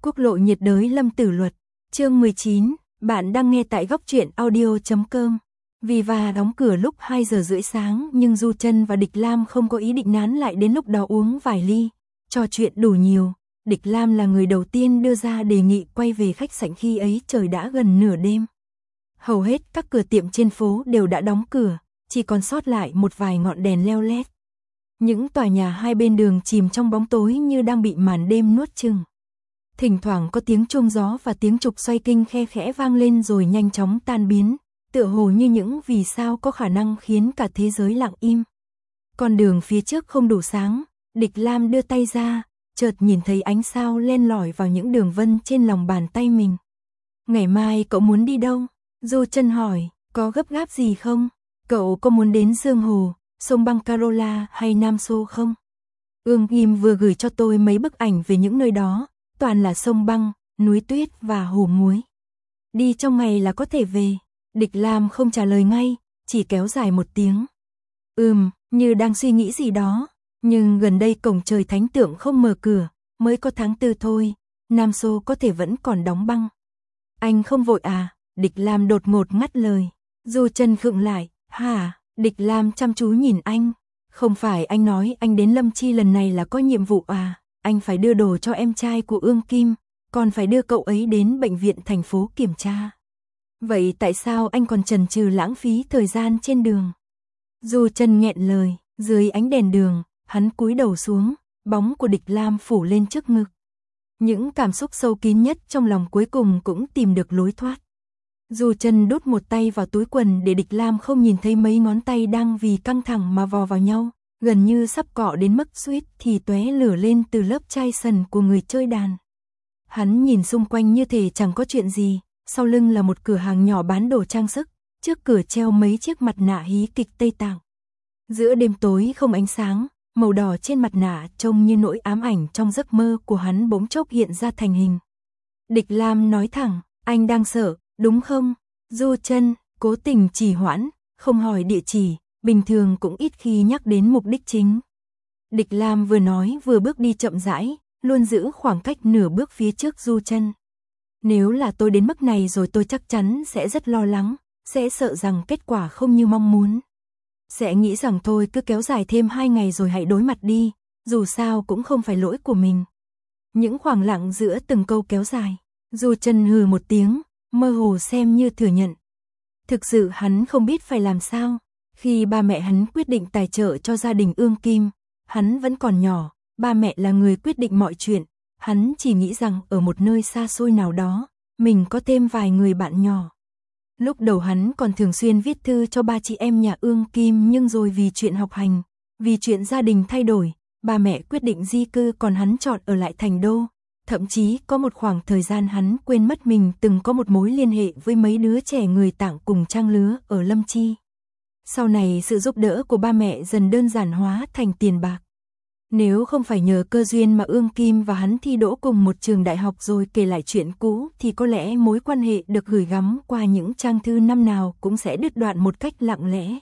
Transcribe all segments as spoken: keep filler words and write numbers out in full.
Quốc lộ nhiệt đới Lâm Tử Luật, chương mười chín, bạn đang nghe tại góc truyện audio chấm com. Viva đóng cửa lúc hai giờ rưỡi sáng nhưng Du Trân và Địch Lam không có ý định nán lại đến lúc đó uống vài ly, trò chuyện đủ nhiều. Địch Lam là người đầu tiên đưa ra đề nghị quay về khách sạn khi ấy trời đã gần nửa đêm. Hầu hết các cửa tiệm trên phố đều đã đóng cửa, chỉ còn sót lại một vài ngọn đèn leo lét. Những tòa nhà hai bên đường chìm trong bóng tối như đang bị màn đêm nuốt chửng. Thỉnh thoảng có tiếng chuông gió và tiếng trục xoay kinh khe khẽ vang lên rồi nhanh chóng tan biến, tựa hồ như những vì sao có khả năng khiến cả thế giới lặng im. Con đường phía trước không đủ sáng, Địch Lam đưa tay ra, chợt nhìn thấy ánh sao len lỏi vào những đường vân trên lòng bàn tay mình. Ngày mai cậu muốn đi đâu? Du Trân hỏi, có gấp gáp gì không? Cậu có muốn đến Dương Hồ, sông băng Carola hay Nam Xô không? Ương Kim vừa gửi cho tôi mấy bức ảnh về những nơi đó, toàn là sông băng, núi tuyết và hồ muối. Đi trong ngày là có thể về. Địch Lam không trả lời ngay, chỉ kéo dài một tiếng. Ừm, như đang suy nghĩ gì đó, nhưng gần đây cổng trời thánh tượng không mở cửa, mới có tháng tư thôi, Nam Xô có thể vẫn còn đóng băng. Anh không vội à? Địch Lam đột ngột ngắt lời. Du Trân khựng lại, hả? Địch Lam chăm chú nhìn anh. Không phải anh nói anh đến Lâm Chi lần này là có nhiệm vụ à? Anh phải đưa đồ cho em trai của Ương Kim, còn phải đưa cậu ấy đến bệnh viện thành phố kiểm tra. Vậy tại sao anh còn chần chừ lãng phí thời gian trên đường? Du Trân nghẹn lời, dưới ánh đèn đường, hắn cúi đầu xuống, bóng của Địch Lam phủ lên trước ngực. Những cảm xúc sâu kín nhất trong lòng cuối cùng cũng tìm được lối thoát. Du Trân đút một tay vào túi quần để Địch Lam không nhìn thấy mấy ngón tay đang vì căng thẳng mà vò vào nhau, gần như sắp cọ đến mức suýt thì tóe lửa lên từ lớp chai sần của người chơi đàn. Hắn nhìn xung quanh như thể chẳng có chuyện gì, sau lưng là một cửa hàng nhỏ bán đồ trang sức, trước cửa treo mấy chiếc mặt nạ hí kịch Tây Tạng. Giữa đêm tối không ánh sáng, màu đỏ trên mặt nạ trông như nỗi ám ảnh trong giấc mơ của hắn bỗng chốc hiện ra thành hình. Địch Lam nói thẳng, anh đang sợ, đúng không? Du Trân cố tình trì hoãn, không hỏi địa chỉ, bình thường cũng ít khi nhắc đến mục đích chính. Địch Lam vừa nói vừa bước đi chậm rãi, luôn giữ khoảng cách nửa bước phía trước Du Trân. Nếu là tôi đến mức này rồi tôi chắc chắn sẽ rất lo lắng, sẽ sợ rằng kết quả không như mong muốn. Sẽ nghĩ rằng thôi cứ kéo dài thêm hai ngày rồi hãy đối mặt đi, dù sao cũng không phải lỗi của mình. Những khoảng lặng giữa từng câu kéo dài, Du Trân hừ một tiếng, mơ hồ xem như thừa nhận. Thực sự hắn không biết phải làm sao. Khi ba mẹ hắn quyết định tài trợ cho gia đình Ương Kim, hắn vẫn còn nhỏ, ba mẹ là người quyết định mọi chuyện, hắn chỉ nghĩ rằng ở một nơi xa xôi nào đó, mình có thêm vài người bạn nhỏ. Lúc đầu hắn còn thường xuyên viết thư cho ba chị em nhà Ương Kim nhưng rồi vì chuyện học hành, vì chuyện gia đình thay đổi, ba mẹ quyết định di cư còn hắn chọn ở lại thành đô. Thậm chí có một khoảng thời gian hắn quên mất mình từng có một mối liên hệ với mấy đứa trẻ người Tạng cùng trang lứa ở Lâm Chi. Sau này sự giúp đỡ của ba mẹ dần đơn giản hóa thành tiền bạc. Nếu không phải nhờ cơ duyên mà Ương Kim và hắn thi đỗ cùng một trường đại học rồi kể lại chuyện cũ thì có lẽ mối quan hệ được gửi gắm qua những trang thư năm nào cũng sẽ đứt đoạn một cách lặng lẽ.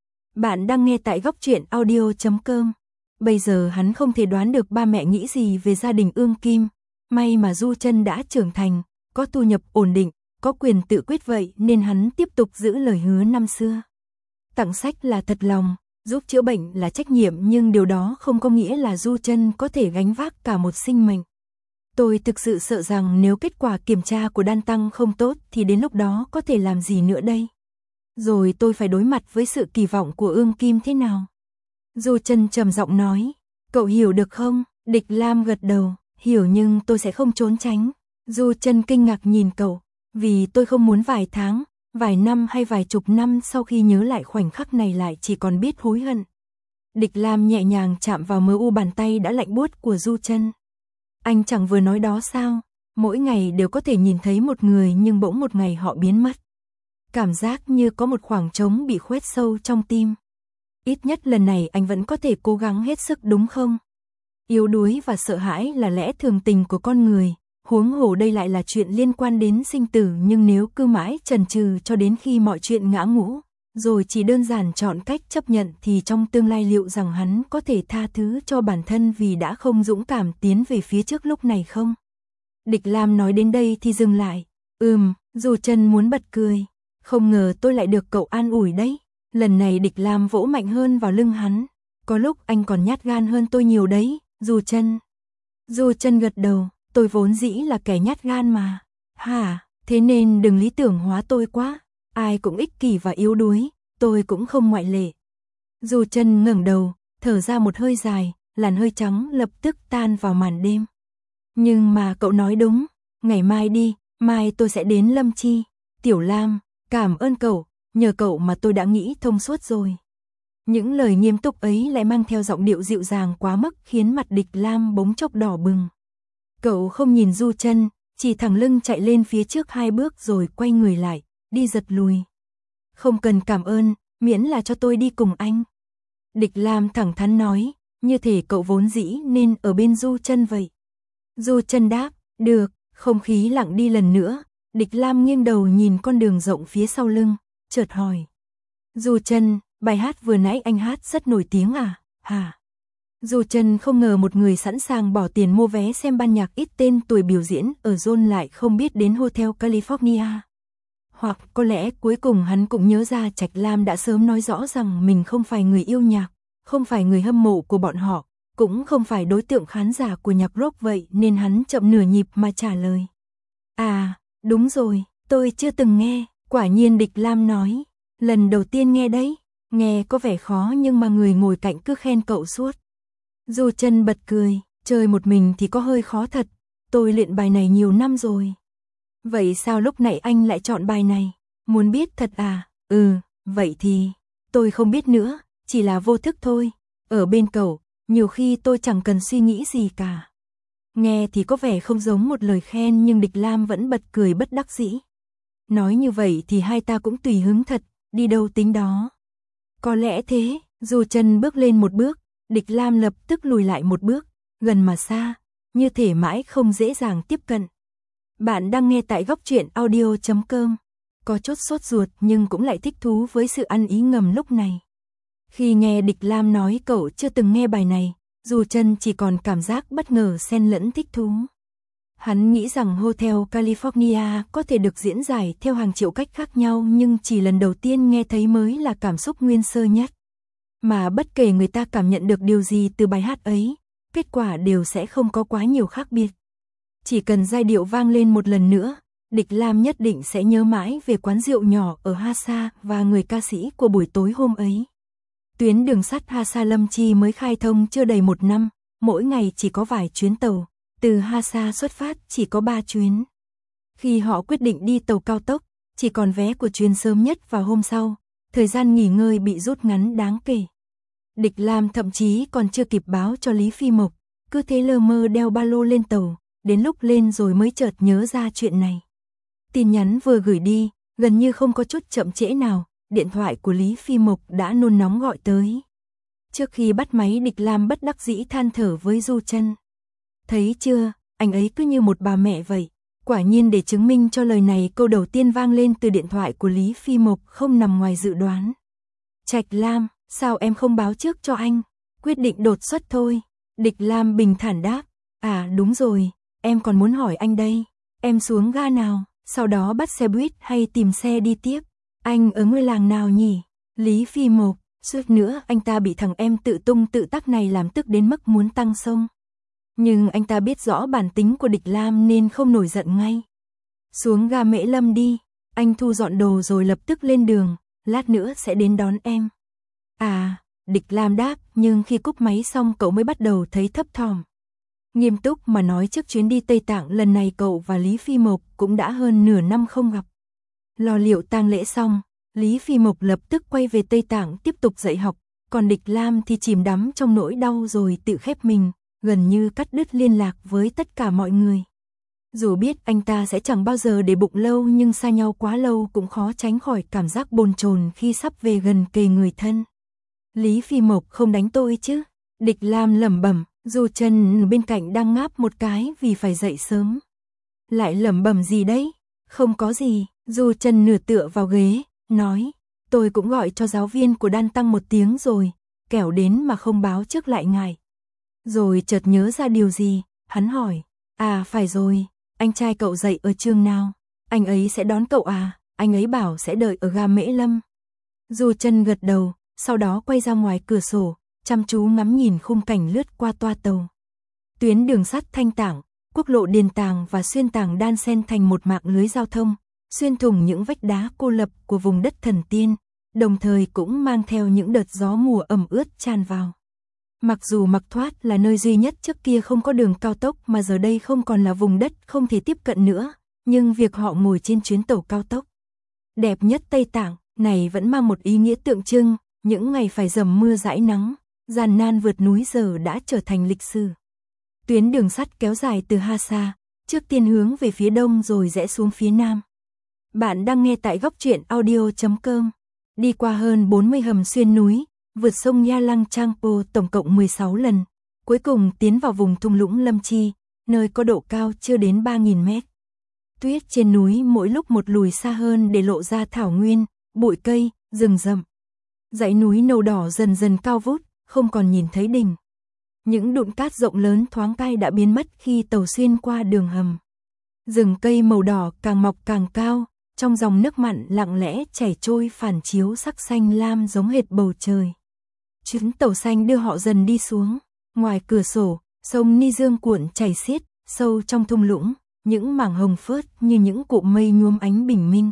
Bạn đang nghe tại góc truyện audio chấm com. Bây giờ hắn không thể đoán được ba mẹ nghĩ gì về gia đình Ương Kim. May mà Du Trân đã trưởng thành, có thu nhập ổn định, có quyền tự quyết vậy nên hắn tiếp tục giữ lời hứa năm xưa. Tặng sách là thật lòng, giúp chữa bệnh là trách nhiệm nhưng điều đó không có nghĩa là Du Trân có thể gánh vác cả một sinh mệnh. Tôi thực sự sợ rằng nếu kết quả kiểm tra của Đan Tăng không tốt thì đến lúc đó có thể làm gì nữa đây? Rồi tôi phải đối mặt với sự kỳ vọng của Ương Kim thế nào? Du Trân trầm giọng nói, cậu hiểu được không? Địch Lam gật đầu. Hiểu nhưng tôi sẽ không trốn tránh. Du Trân kinh ngạc nhìn cậu, vì tôi không muốn vài tháng, vài năm hay vài chục năm sau khi nhớ lại khoảnh khắc này lại chỉ còn biết hối hận. Địch Lam nhẹ nhàng chạm vào mờ u bàn tay đã lạnh buốt của Du Trân. Anh chẳng vừa nói đó sao? Mỗi ngày đều có thể nhìn thấy một người nhưng bỗng một ngày họ biến mất. Cảm giác như có một khoảng trống bị khoét sâu trong tim. Ít nhất lần này anh vẫn có thể cố gắng hết sức đúng không? Yếu đuối và sợ hãi là lẽ thường tình của con người, huống hồ đây lại là chuyện liên quan đến sinh tử nhưng nếu cứ mãi chần chừ cho đến khi mọi chuyện ngã ngũ, rồi chỉ đơn giản chọn cách chấp nhận thì trong tương lai liệu rằng hắn có thể tha thứ cho bản thân vì đã không dũng cảm tiến về phía trước lúc này không? Địch Lam nói đến đây thì dừng lại. Ừm, Du Chân muốn bật cười. Không ngờ tôi lại được cậu an ủi đấy. Lần này Địch Lam vỗ mạnh hơn vào lưng hắn. Có lúc anh còn nhát gan hơn tôi nhiều đấy, Du Chân. Du Chân gật đầu, tôi vốn dĩ là kẻ nhát gan mà. Hả, thế nên đừng lý tưởng hóa tôi quá. Ai cũng ích kỷ và yếu đuối, tôi cũng không ngoại lệ. Du Chân ngẩng đầu, thở ra một hơi dài, làn hơi trắng lập tức tan vào màn đêm. Nhưng mà cậu nói đúng, ngày mai đi, mai tôi sẽ đến Lâm Chi. Tiểu Lam, cảm ơn cậu, nhờ cậu mà tôi đã nghĩ thông suốt rồi. Những lời nghiêm túc ấy lại mang theo giọng điệu dịu dàng quá mức khiến mặt Địch Lam bỗng chốc đỏ bừng. Cậu không nhìn Du Chân, chỉ thẳng lưng chạy lên phía trước hai bước rồi quay người lại, đi giật lùi. Không cần cảm ơn, miễn là cho tôi đi cùng anh. Địch Lam thẳng thắn nói, như thể cậu vốn dĩ nên ở bên Du Chân vậy. Du Chân đáp, được, không khí lặng đi lần nữa. Địch Lam nghiêng đầu nhìn con đường rộng phía sau lưng, chợt hỏi. Du Chân, bài hát vừa nãy anh hát rất nổi tiếng à, hả? Du Chân không ngờ một người sẵn sàng bỏ tiền mua vé xem ban nhạc ít tên tuổi biểu diễn ở Zone lại không biết đến Hotel California. Hoặc có lẽ cuối cùng hắn cũng nhớ ra Trạch Lam đã sớm nói rõ rằng mình không phải người yêu nhạc, không phải người hâm mộ của bọn họ, cũng không phải đối tượng khán giả của nhạc rock vậy nên hắn chậm nửa nhịp mà trả lời. À, đúng rồi, tôi chưa từng nghe, quả nhiên Địch Lam nói, lần đầu tiên nghe đấy, nghe có vẻ khó nhưng mà người ngồi cạnh cứ khen cậu suốt. Du Chân bật cười, chơi một mình thì có hơi khó thật, tôi luyện bài này nhiều năm rồi. Vậy sao lúc nãy anh lại chọn bài này? Muốn biết thật à? Ừ, vậy thì, tôi không biết nữa, chỉ là vô thức thôi. Ở bên cậu, nhiều khi tôi chẳng cần suy nghĩ gì cả. Nghe thì có vẻ không giống một lời khen nhưng Địch Lam vẫn bật cười bất đắc dĩ. Nói như vậy thì hai ta cũng tùy hứng thật, đi đâu tính đó. Có lẽ thế, Du Chân bước lên một bước, Địch Lam lập tức lùi lại một bước, gần mà xa, như thể mãi không dễ dàng tiếp cận. Bạn đang nghe tại góc truyện audio chấm com. Có chút sốt ruột nhưng cũng lại thích thú với sự ăn ý ngầm lúc này. Khi nghe Địch Lam nói cậu chưa từng nghe bài này, Du Chân chỉ còn cảm giác bất ngờ xen lẫn thích thú. Hắn nghĩ rằng Hotel California có thể được diễn giải theo hàng triệu cách khác nhau nhưng chỉ lần đầu tiên nghe thấy mới là cảm xúc nguyên sơ nhất. Mà bất kể người ta cảm nhận được điều gì từ bài hát ấy, kết quả đều sẽ không có quá nhiều khác biệt. Chỉ cần giai điệu vang lên một lần nữa, Địch Lam nhất định sẽ nhớ mãi về quán rượu nhỏ ở Hasa và người ca sĩ của buổi tối hôm ấy. Tuyến đường sắt Hasa Lâm Chi mới khai thông chưa đầy một năm, mỗi ngày chỉ có vài chuyến tàu, từ Hasa xuất phát chỉ có ba chuyến. Khi họ quyết định đi tàu cao tốc, chỉ còn vé của chuyến sớm nhất vào hôm sau, thời gian nghỉ ngơi bị rút ngắn đáng kể. Địch Lam thậm chí còn chưa kịp báo cho Lý Phi Mộc, cứ thế lơ mơ đeo ba lô lên tàu, đến lúc lên rồi mới chợt nhớ ra chuyện này. Tin nhắn vừa gửi đi, gần như không có chút chậm trễ nào, điện thoại của Lý Phi Mộc đã nôn nóng gọi tới. Trước khi bắt máy Địch Lam bất đắc dĩ than thở với Du Chân. Thấy chưa, anh ấy cứ như một bà mẹ vậy. Quả nhiên để chứng minh cho lời này câu đầu tiên vang lên từ điện thoại của Lý Phi Mộc không nằm ngoài dự đoán. Trạch Lam, sao em không báo trước cho anh? Quyết định đột xuất thôi. Địch Lam bình thản đáp. À đúng rồi, em còn muốn hỏi anh đây. Em xuống ga nào, sau đó bắt xe buýt hay tìm xe đi tiếp? Anh ở ngôi làng nào nhỉ? Lý Phi Mộc, suốt nữa anh ta bị thằng em tự tung tự tác này làm tức đến mức muốn tăng sông. Nhưng anh ta biết rõ bản tính của Địch Lam nên không nổi giận ngay. Xuống ga Mễ Lâm đi, anh thu dọn đồ rồi lập tức lên đường, lát nữa sẽ đến đón em. À, Địch Lam đáp, nhưng khi cúp máy xong cậu mới bắt đầu thấy thấp thỏm. Nghiêm túc mà nói trước chuyến đi Tây Tạng lần này cậu và Lý Phi Mộc cũng đã hơn nửa năm không gặp. Lo liệu tang lễ xong, Lý Phi Mộc lập tức quay về Tây Tạng tiếp tục dạy học, còn Địch Lam thì chìm đắm trong nỗi đau rồi tự khép mình, gần như cắt đứt liên lạc với tất cả mọi người. Dù biết anh ta sẽ chẳng bao giờ để bụng lâu nhưng xa nhau quá lâu cũng khó tránh khỏi cảm giác bồn chồn khi sắp về gần kề người thân. Lý Phi Mộc không đánh tôi chứ? Địch Lam lẩm bẩm, Du Chân bên cạnh đang ngáp một cái vì phải dậy sớm. Lại lẩm bẩm gì đấy? Không có gì, Du Chân nửa tựa vào ghế, nói, tôi cũng gọi cho giáo viên của Đan Tăng một tiếng rồi, kẻo đến mà không báo trước lại ngại. Rồi chợt nhớ ra điều gì, hắn hỏi, à phải rồi, anh trai cậu dậy ở trường nào? Anh ấy sẽ đón cậu à? Anh ấy bảo sẽ đợi ở ga Mễ Lâm. Du Chân gật đầu, sau đó quay ra ngoài cửa sổ, chăm chú ngắm nhìn khung cảnh lướt qua toa tàu. Tuyến đường sắt Thanh Tảng, quốc lộ Điền Tàng và Xuyên Tàng đan xen thành một mạng lưới giao thông, xuyên thủng những vách đá cô lập của vùng đất thần tiên, đồng thời cũng mang theo những đợt gió mùa ẩm ướt tràn vào. Mặc dù Mạc Thoát là nơi duy nhất trước kia không có đường cao tốc mà giờ đây không còn là vùng đất không thể tiếp cận nữa, nhưng việc họ ngồi trên chuyến tàu cao tốc đẹp nhất Tây Tạng này vẫn mang một ý nghĩa tượng trưng, những ngày phải dầm mưa dãi nắng, gian nan vượt núi giờ đã trở thành lịch sử. Tuyến đường sắt kéo dài từ Hasa, trước tiên hướng về phía đông rồi rẽ xuống phía nam. Bạn đang nghe tại góc truyện audio chấm com. Đi qua hơn bốn mươi hầm xuyên núi, vượt sông Nha Lăng Changpo tổng cộng mười sáu lần, cuối cùng tiến vào vùng thung lũng Lâm Chi, nơi có độ cao chưa đến ba nghìn mét. Tuyết trên núi mỗi lúc một lùi xa hơn để lộ ra thảo nguyên, bụi cây, rừng rậm. Dãy núi nâu đỏ dần dần cao vút, không còn nhìn thấy đỉnh. Những đụn cát rộng lớn thoáng cai đã biến mất khi tàu xuyên qua đường hầm. Rừng cây màu đỏ càng mọc càng cao, trong dòng nước mặn lặng lẽ chảy trôi phản chiếu sắc xanh lam giống hệt bầu trời. Chuyến tàu xanh đưa họ dần đi xuống, ngoài cửa sổ, sông Ni Dương cuộn chảy xiết, sâu trong thung lũng, những mảng hồng phớt như những cụm mây nhuốm ánh bình minh.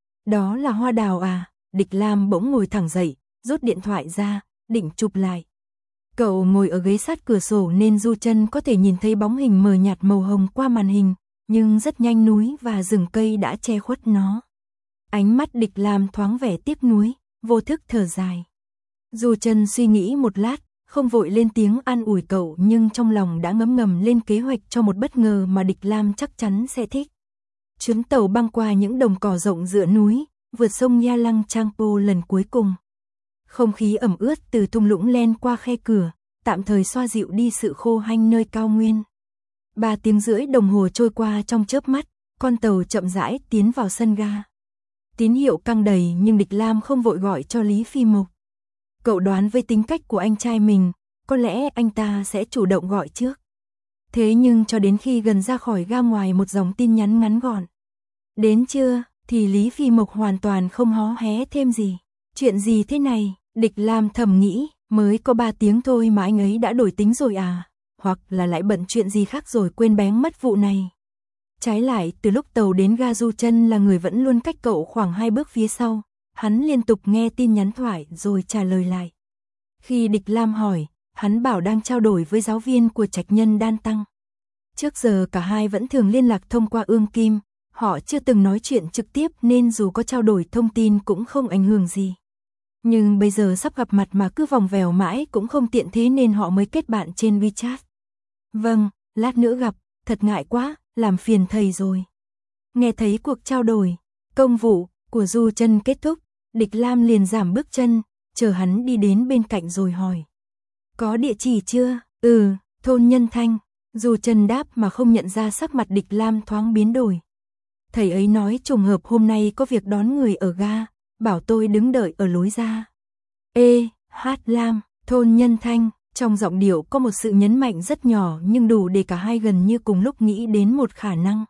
Đó là hoa đào à? Địch Lam bỗng ngồi thẳng dậy, rút điện thoại ra, định chụp lại. Cậu ngồi ở ghế sát cửa sổ nên Du Chân có thể nhìn thấy bóng hình mờ nhạt màu hồng qua màn hình, nhưng rất nhanh núi và rừng cây đã che khuất nó. Ánh mắt Địch Lam thoáng vẻ tiếc nuối, vô thức thở dài. Du Chân suy nghĩ một lát, không vội lên tiếng an ủi cậu nhưng trong lòng đã ngấm ngầm lên kế hoạch cho một bất ngờ mà Địch Lam chắc chắn sẽ thích. Chuyến tàu băng qua những đồng cỏ rộng giữa núi, vượt sông Nha Lăng Changpo lần cuối cùng. Không khí ẩm ướt từ thung lũng len qua khe cửa, tạm thời xoa dịu đi sự khô hanh nơi cao nguyên. Ba tiếng rưỡi đồng hồ trôi qua trong chớp mắt, con tàu chậm rãi tiến vào sân ga. Tín hiệu căng đầy nhưng Địch Lam không vội gọi cho Lý Phi Mộc. Cậu đoán với tính cách của anh trai mình, có lẽ anh ta sẽ chủ động gọi trước. Thế nhưng cho đến khi gần ra khỏi ga ngoài một dòng tin nhắn ngắn gọn. Đến chưa, thì Lý Phi Mộc hoàn toàn không hó hé thêm gì. Chuyện gì thế này, Địch Lam thầm nghĩ, mới có ba tiếng thôi mà anh ấy đã đổi tính rồi à, hoặc là lại bận chuyện gì khác rồi quên bén mất vụ này. Trái lại, từ lúc tàu đến ga Du Chân là người vẫn luôn cách cậu khoảng hai bước phía sau, hắn liên tục nghe tin nhắn thoại rồi trả lời lại. Khi Địch Lam hỏi, hắn bảo đang trao đổi với giáo viên của Trạch Nhân Đan Tăng. Trước giờ cả hai vẫn thường liên lạc thông qua Ương Kim, họ chưa từng nói chuyện trực tiếp nên dù có trao đổi thông tin cũng không ảnh hưởng gì. Nhưng bây giờ sắp gặp mặt mà cứ vòng vèo mãi cũng không tiện thế nên họ mới kết bạn trên WeChat. Vâng, lát nữa gặp, thật ngại quá, làm phiền thầy rồi. Nghe thấy cuộc trao đổi, công vụ của Du Chân kết thúc, Địch Lam liền giảm bước chân, chờ hắn đi đến bên cạnh rồi hỏi. Có địa chỉ chưa? Ừ, thôn Nhân Thanh. Du Chân đáp mà không nhận ra sắc mặt Địch Lam thoáng biến đổi. Thầy ấy nói trùng hợp hôm nay có việc đón người ở ga, bảo tôi đứng đợi ở lối ra. Ê, Hát Lam, thôn Nhân Thanh, trong giọng điệu có một sự nhấn mạnh rất nhỏ nhưng đủ để cả hai gần như cùng lúc nghĩ đến một khả năng.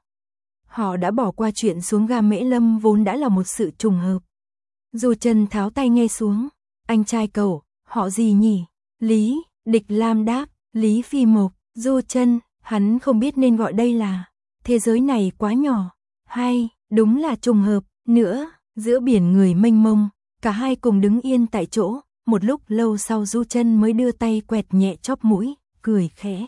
Họ đã bỏ qua chuyện xuống ga Mễ Lâm vốn đã là một sự trùng hợp. Du Chân tháo tay nghe xuống, anh trai cậu, họ gì nhỉ? Lý, Địch Lam đáp, Lý Phi Mộc. Du Chân, hắn không biết nên gọi đây là, thế giới này quá nhỏ, hay, đúng là trùng hợp, nữa, giữa biển người mênh mông, cả hai cùng đứng yên tại chỗ, một lúc lâu sau Du Chân mới đưa tay quẹt nhẹ chóp mũi, cười khẽ.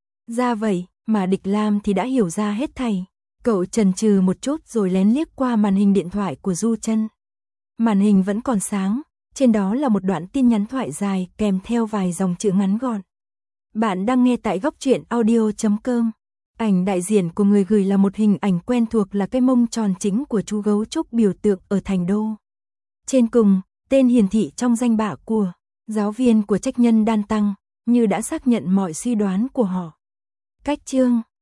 Ra vậy, mà Địch Lam thì đã hiểu ra hết thảy, cậu chần chừ một chút rồi lén liếc qua màn hình điện thoại của Du Chân. Màn hình vẫn còn sáng, trên đó là một đoạn tin nhắn thoại dài kèm theo vài dòng chữ ngắn gọn. Bạn đang nghe tại góc truyện audio chấm com. Ảnh đại diện của người gửi là một hình ảnh quen thuộc là cái mông tròn chính của chú gấu trúc biểu tượng ở thành đô. Trên cùng, tên hiển thị trong danh bạ của giáo viên của Trạch Nhân Đan Tăng, như đã xác nhận mọi suy đoán của họ. Cách chương